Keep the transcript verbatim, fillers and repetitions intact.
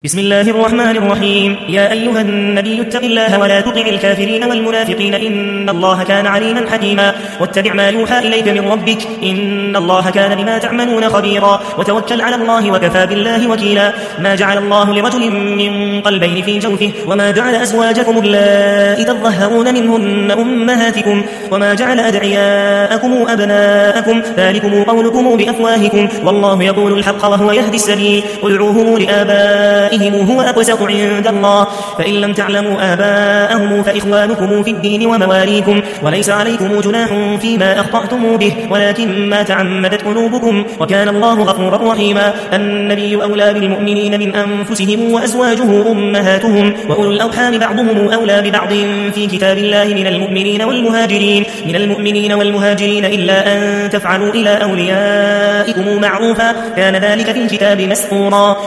بسم الله الرحمن الرحيم. يا أيها النبي اتق الله ولا تطع الكافرين والمنافقين إن الله كان عليما حكيما. واتبع ما يوحى إليك من ربك إن الله كان بما تعملون خبيرا. وتوكل على الله وكفى بالله وكيلا. ما جعل الله لرجل من قلبين في جوفه وما جعل أزواجكم اللائي تظهرون منهن أمهاتكم وما جعل أدعياءكم أبناءكم ذلكم قولكم بأفواهكم والله يقول الحق وهو يهدي السبيل. ادعوهم لآبائهم هو أقسط عند الله فإن لم تعلموا آباءهم فإخوانكم في الدين ومواليكم وليس عليكم جناح فيما أخطأتم به ولكن ما تعمدت قلوبكم وكان الله غفورا رحيما. النبي أولى بالمؤمنين من أنفسهم وأزواجه أمهاتهم وأولو الأرحام بعضهم أولى ببعض في كتاب الله من المؤمنين والمهاجرين من المؤمنين والمهاجرين إلا أن تفعلوا إلى أوليائكم معروفا كان ذلك في الكتاب مسطورا.